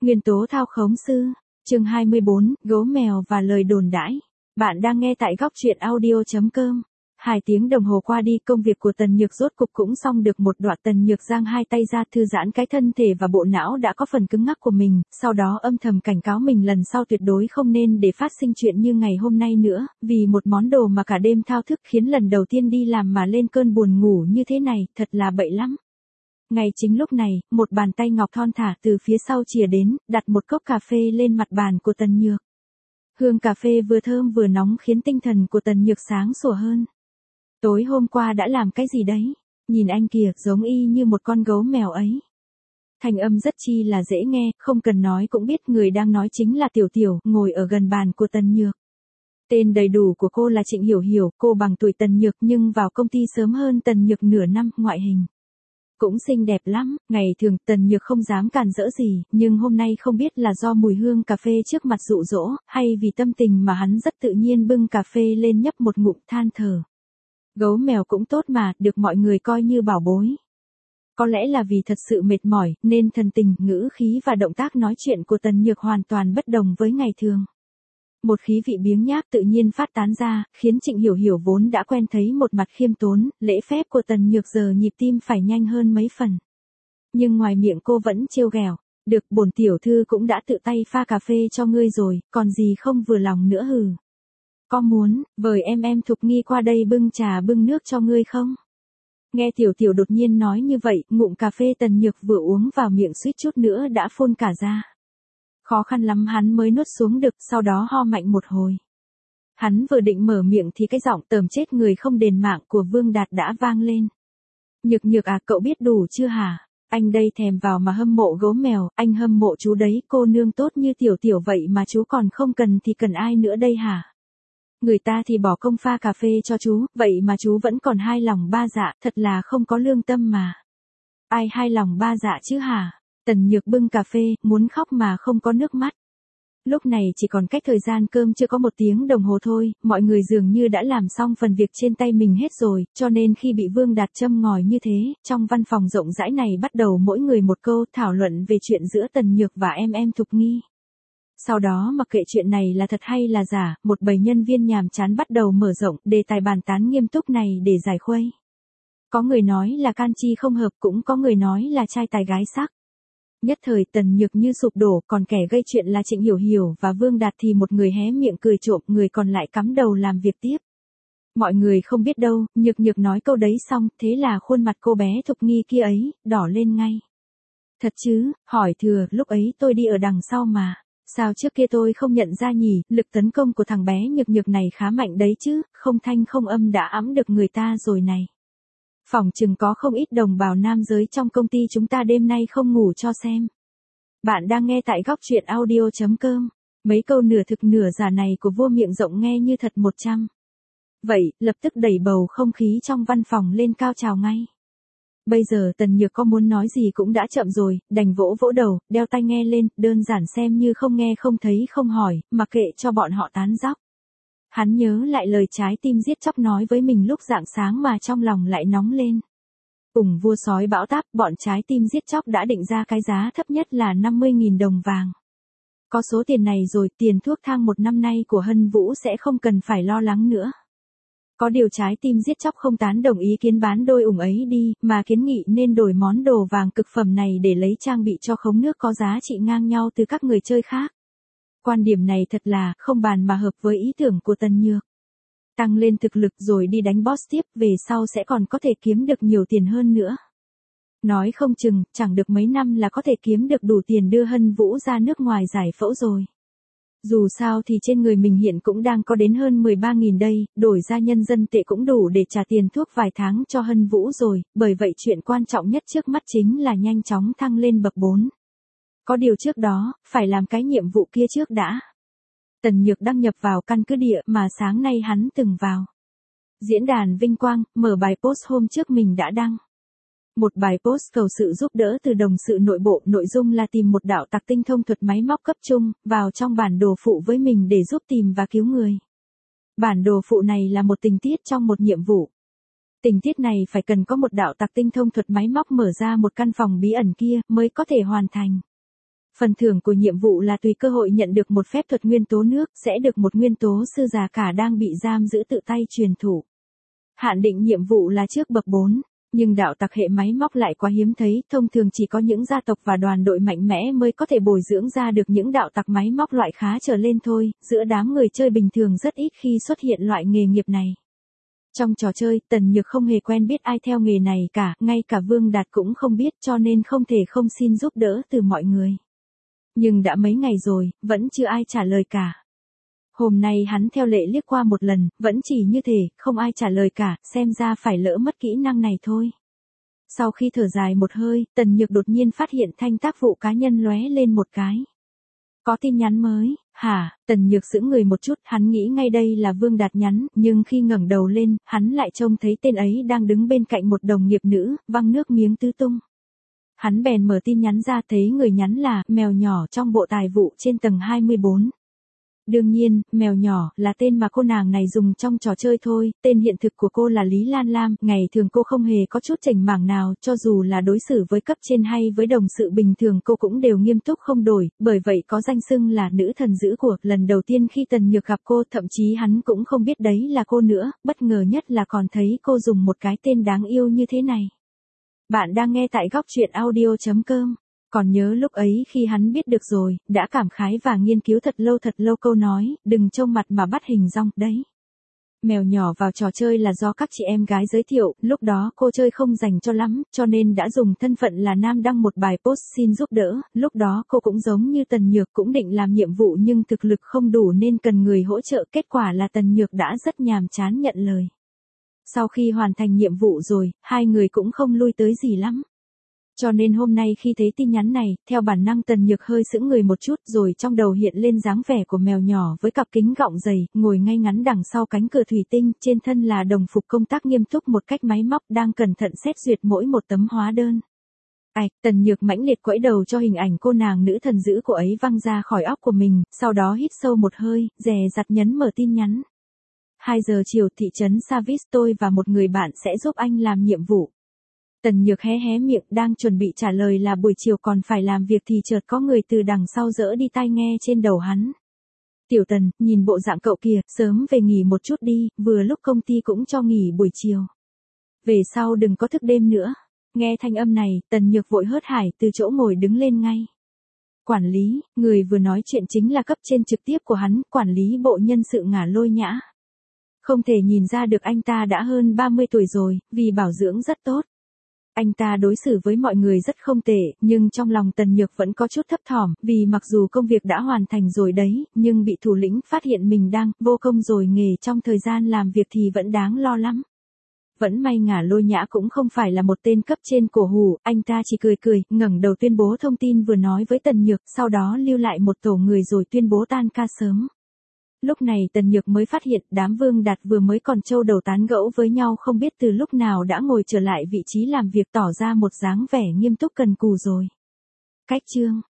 Nguyên tố thao khống sư, chương 24, gấu mèo và lời đồn đãi. Bạn đang nghe tại góc truyện audio.com. 2 tiếng đồng hồ qua đi, công việc của Tần Nhược rốt cục cũng xong được một đoạn. Tần Nhược giang hai tay ra thư giãn cái thân thể và bộ não đã có phần cứng ngắc của mình, sau đó âm thầm cảnh cáo mình lần sau tuyệt đối không nên để phát sinh chuyện như ngày hôm nay nữa, vì một món đồ mà cả đêm thao thức khiến lần đầu tiên đi làm mà lên cơn buồn ngủ như thế này, thật là bậy lắm. Ngay chính lúc này, một bàn tay ngọc thon thả từ phía sau chìa đến, đặt một cốc cà phê lên mặt bàn của Tần Nhược. Hương cà phê vừa thơm vừa nóng khiến tinh thần của Tần Nhược sáng sủa hơn. Tối hôm qua đã làm cái gì đấy? Nhìn anh kìa, giống y như một con gấu mèo ấy. Thanh âm rất chi là dễ nghe, không cần nói cũng biết người đang nói chính là Tiểu Tiểu, ngồi ở gần bàn của Tần Nhược. Tên đầy đủ của cô là Trịnh Hiểu Hiểu, cô bằng tuổi Tần Nhược nhưng vào công ty sớm hơn Tần Nhược nửa năm, ngoại hình cũng xinh đẹp lắm. Ngày thường Tần Nhược không dám càn rỡ gì, nhưng hôm nay không biết là do mùi hương cà phê trước mặt dụ dỗ, hay vì tâm tình mà hắn rất tự nhiên bưng cà phê lên nhấp một ngụm than thở. Gấu mèo cũng tốt mà, được mọi người coi như bảo bối. Có lẽ là vì thật sự mệt mỏi, nên thần tình, ngữ khí và động tác nói chuyện của Tần Nhược hoàn toàn bất đồng với ngày thường. Một khí vị biếng nhác tự nhiên phát tán ra, khiến Trịnh Hiểu Hiểu vốn đã quen thấy một mặt khiêm tốn, lễ phép của Tần Nhược giờ nhịp tim phải nhanh hơn mấy phần. Nhưng ngoài miệng cô vẫn trêu ghẹo, được, bổn tiểu thư cũng đã tự tay pha cà phê cho ngươi rồi, còn gì không vừa lòng nữa hừ. Có muốn, vời em Thục Nghi qua đây bưng trà bưng nước cho ngươi không? Nghe Tiểu Tiểu đột nhiên nói như vậy, ngụm cà phê Tần Nhược vừa uống vào miệng suýt chút nữa đã phun cả ra. Khó khăn lắm hắn mới nuốt xuống được, sau đó ho mạnh một hồi. Hắn vừa định mở miệng thì cái giọng tởm chết người không đền mạng của Vương Đạt đã vang lên. Nhược à, cậu biết đủ chưa hả? Anh đây thèm vào mà hâm mộ gấu mèo, anh hâm mộ chú đấy, cô nương tốt như Tiểu Tiểu vậy mà chú còn không cần thì cần ai nữa đây hả? Người ta thì bỏ công pha cà phê cho chú, vậy mà chú vẫn còn hai lòng ba dạ, thật là không có lương tâm mà. Ai hai lòng ba dạ chứ hả? Tần Nhược bưng cà phê, muốn khóc mà không có nước mắt. Lúc này chỉ còn cách thời gian cơm chưa có 1 tiếng đồng hồ thôi, mọi người dường như đã làm xong phần việc trên tay mình hết rồi, cho nên khi bị Vương Đạt châm ngòi như thế, trong văn phòng rộng rãi này bắt đầu mỗi người một câu thảo luận về chuyện giữa Tần Nhược và em Thục Nghi. Sau đó mặc kệ chuyện này là thật hay là giả, một bầy nhân viên nhàm chán bắt đầu mở rộng đề tài bàn tán nghiêm túc này để giải khuây. Có người nói là can chi không hợp, cũng có người nói là trai tài gái sắc. Nhất thời Tần Nhược như sụp đổ, còn kẻ gây chuyện là Trịnh Hiểu Hiểu và Vương Đạt thì một người hé miệng cười trộm, người còn lại cắm đầu làm việc tiếp. Mọi người không biết đâu, Nhược nói câu đấy xong, thế là khuôn mặt cô bé Thục Nghi kia ấy, đỏ lên ngay. Thật chứ, hỏi thừa, lúc ấy tôi đi ở đằng sau mà. Sao trước kia tôi không nhận ra nhỉ, lực tấn công của thằng bé Nhược này khá mạnh đấy chứ, không thanh không âm đã ẵm được người ta rồi này. Phỏng chừng có không ít đồng bào nam giới trong công ty chúng ta đêm nay không ngủ cho xem. Bạn đang nghe tại góc truyện audio.com. Mấy câu nửa thực nửa giả này của vua miệng rộng nghe như thật 100. Vậy, lập tức đẩy bầu không khí trong văn phòng lên cao trào ngay. Bây giờ Tần Nhược có muốn nói gì cũng đã chậm rồi, đành vỗ vỗ đầu, đeo tai nghe lên, đơn giản xem như không nghe không thấy không hỏi, mặc kệ cho bọn họ tán dóc. Hắn nhớ lại lời trái tim giết chóc nói với mình lúc rạng sáng mà trong lòng lại nóng lên. Cùng vua sói bão táp, bọn trái tim giết chóc đã định ra cái giá thấp nhất là 50.000 đồng vàng. Có số tiền này rồi, tiền thuốc thang 1 năm nay của Hân Vũ sẽ không cần phải lo lắng nữa. Có điều trái tim giết chóc không tán đồng ý kiến bán đôi ủng ấy đi, mà kiến nghị nên đổi món đồ vàng cực phẩm này để lấy trang bị cho khống nước có giá trị ngang nhau từ các người chơi khác. Quan điểm này thật là không bàn mà hợp với ý tưởng của Tần Nhược. Tăng lên thực lực rồi đi đánh boss tiếp, về sau sẽ còn có thể kiếm được nhiều tiền hơn nữa. Nói không chừng, chẳng được mấy năm là có thể kiếm được đủ tiền đưa Hân Vũ ra nước ngoài giải phẫu rồi. Dù sao thì trên người mình hiện cũng đang có đến hơn 13.000 đây, đổi ra nhân dân tệ cũng đủ để trả tiền thuốc vài tháng cho Hân Vũ rồi, bởi vậy chuyện quan trọng nhất trước mắt chính là nhanh chóng thăng lên bậc 4. Có điều trước đó, phải làm cái nhiệm vụ kia trước đã. Tần Nhược đăng nhập vào căn cứ địa mà sáng nay hắn từng vào. Diễn đàn Vinh Quang, mở bài post hôm trước mình đã đăng. Một bài post cầu sự giúp đỡ từ đồng sự nội bộ, nội dung là tìm một đạo tặc tinh thông thuật máy móc cấp trung, vào trong bản đồ phụ với mình để giúp tìm và cứu người. Bản đồ phụ này là một tình tiết trong một nhiệm vụ. Tình tiết này phải cần có một đạo tặc tinh thông thuật máy móc mở ra một căn phòng bí ẩn kia mới có thể hoàn thành. Phần thưởng của nhiệm vụ là tùy cơ hội nhận được một phép thuật nguyên tố nước, sẽ được một nguyên tố sư già cả đang bị giam giữ tự tay truyền thụ. Hạn định nhiệm vụ là trước bậc 4, nhưng đạo tặc hệ máy móc lại quá hiếm thấy, thông thường chỉ có những gia tộc và đoàn đội mạnh mẽ mới có thể bồi dưỡng ra được những đạo tặc máy móc loại khá trở lên thôi, giữa đám người chơi bình thường rất ít khi xuất hiện loại nghề nghiệp này. Trong trò chơi, Tần Nhược không hề quen biết ai theo nghề này cả, ngay cả Vương Đạt cũng không biết cho nên không thể không xin giúp đỡ từ mọi người. Nhưng đã mấy ngày rồi, vẫn chưa ai trả lời cả. Hôm nay hắn theo lệ liếc qua một lần, vẫn chỉ như thế, không ai trả lời cả, xem ra phải lỡ mất kỹ năng này thôi. Sau khi thở dài một hơi, Tần Nhược đột nhiên phát hiện thanh tác vụ cá nhân lóe lên một cái. Có tin nhắn mới, hả? Tần Nhược sững người một chút, hắn nghĩ ngay đây là Vương Đạt nhắn, nhưng khi ngẩng đầu lên, hắn lại trông thấy tên ấy đang đứng bên cạnh một đồng nghiệp nữ, văng nước miếng tứ tung. Hắn bèn mở tin nhắn ra, thấy người nhắn là mèo nhỏ trong bộ tài vụ trên tầng 24. Đương nhiên, mèo nhỏ là tên mà cô nàng này dùng trong trò chơi thôi, tên hiện thực của cô là Lý Lan Lam, ngày thường cô không hề có chút chảnh mảng nào, cho dù là đối xử với cấp trên hay với đồng sự bình thường cô cũng đều nghiêm túc không đổi, bởi vậy có danh xưng là nữ thần giữ của. Lần đầu tiên khi Tần Nhược gặp cô, thậm chí hắn cũng không biết đấy là cô nữa, bất ngờ nhất là còn thấy cô dùng một cái tên đáng yêu như thế này. Bạn đang nghe tại góc truyện audio.com. Còn nhớ lúc ấy khi hắn biết được rồi, đã cảm khái và nghiên cứu thật lâu câu nói, đừng trông mặt mà bắt hình dong, đấy. Mèo nhỏ vào trò chơi là do các chị em gái giới thiệu, lúc đó cô chơi không dành cho lắm, cho nên đã dùng thân phận là nam đăng một bài post xin giúp đỡ, lúc đó cô cũng giống như Tần Nhược cũng định làm nhiệm vụ nhưng thực lực không đủ nên cần người hỗ trợ, kết quả là Tần Nhược đã rất nhàm chán nhận lời. Sau khi hoàn thành nhiệm vụ rồi, hai người cũng không lui tới gì lắm. Cho nên hôm nay khi thấy tin nhắn này, theo bản năng Tần Nhược hơi sững người một chút rồi trong đầu hiện lên dáng vẻ của mèo nhỏ với cặp kính gọng dày, ngồi ngay ngắn đằng sau cánh cửa thủy tinh, trên thân là đồng phục công tác nghiêm túc một cách máy móc đang cẩn thận xét duyệt mỗi một tấm hóa đơn. Tần Nhược mãnh liệt quẫy đầu cho hình ảnh cô nàng nữ thần dữ của ấy văng ra khỏi óc của mình, sau đó hít sâu một hơi, dè dặt nhấn mở tin nhắn. 2 giờ chiều thị trấn Savis, tôi và một người bạn sẽ giúp anh làm nhiệm vụ. Tần Nhược hé miệng đang chuẩn bị trả lời là buổi chiều còn phải làm việc thì chợt có người từ đằng sau giở đi tai nghe trên đầu hắn. Tiểu Tần, nhìn bộ dạng cậu kìa, sớm về nghỉ một chút đi, vừa lúc công ty cũng cho nghỉ buổi chiều. Về sau đừng có thức đêm nữa. Nghe thanh âm này, Tần Nhược vội hớt hải từ chỗ ngồi đứng lên ngay. Quản lý, người vừa nói chuyện chính là cấp trên trực tiếp của hắn, quản lý bộ nhân sự Ngả Lôi Nhã. Không thể nhìn ra được anh ta đã hơn 30 tuổi rồi, vì bảo dưỡng rất tốt. Anh ta đối xử với mọi người rất không tệ, nhưng trong lòng Tần Nhược vẫn có chút thấp thỏm, vì mặc dù công việc đã hoàn thành rồi đấy, nhưng bị thủ lĩnh phát hiện mình đang vô công rồi nghề trong thời gian làm việc thì vẫn đáng lo lắm. Vẫn may Ngả Lôi Nhã cũng không phải là một tên cấp trên cổ hủ, anh ta chỉ cười, ngẩng đầu tuyên bố thông tin vừa nói với Tần Nhược, sau đó lưu lại một tổ người rồi tuyên bố tan ca sớm. Lúc này Tần Nhược mới phát hiện đám Vương Đạt vừa mới còn trâu đầu tán gẫu với nhau không biết từ lúc nào đã ngồi trở lại vị trí làm việc tỏ ra một dáng vẻ nghiêm túc cần cù rồi. Cách chương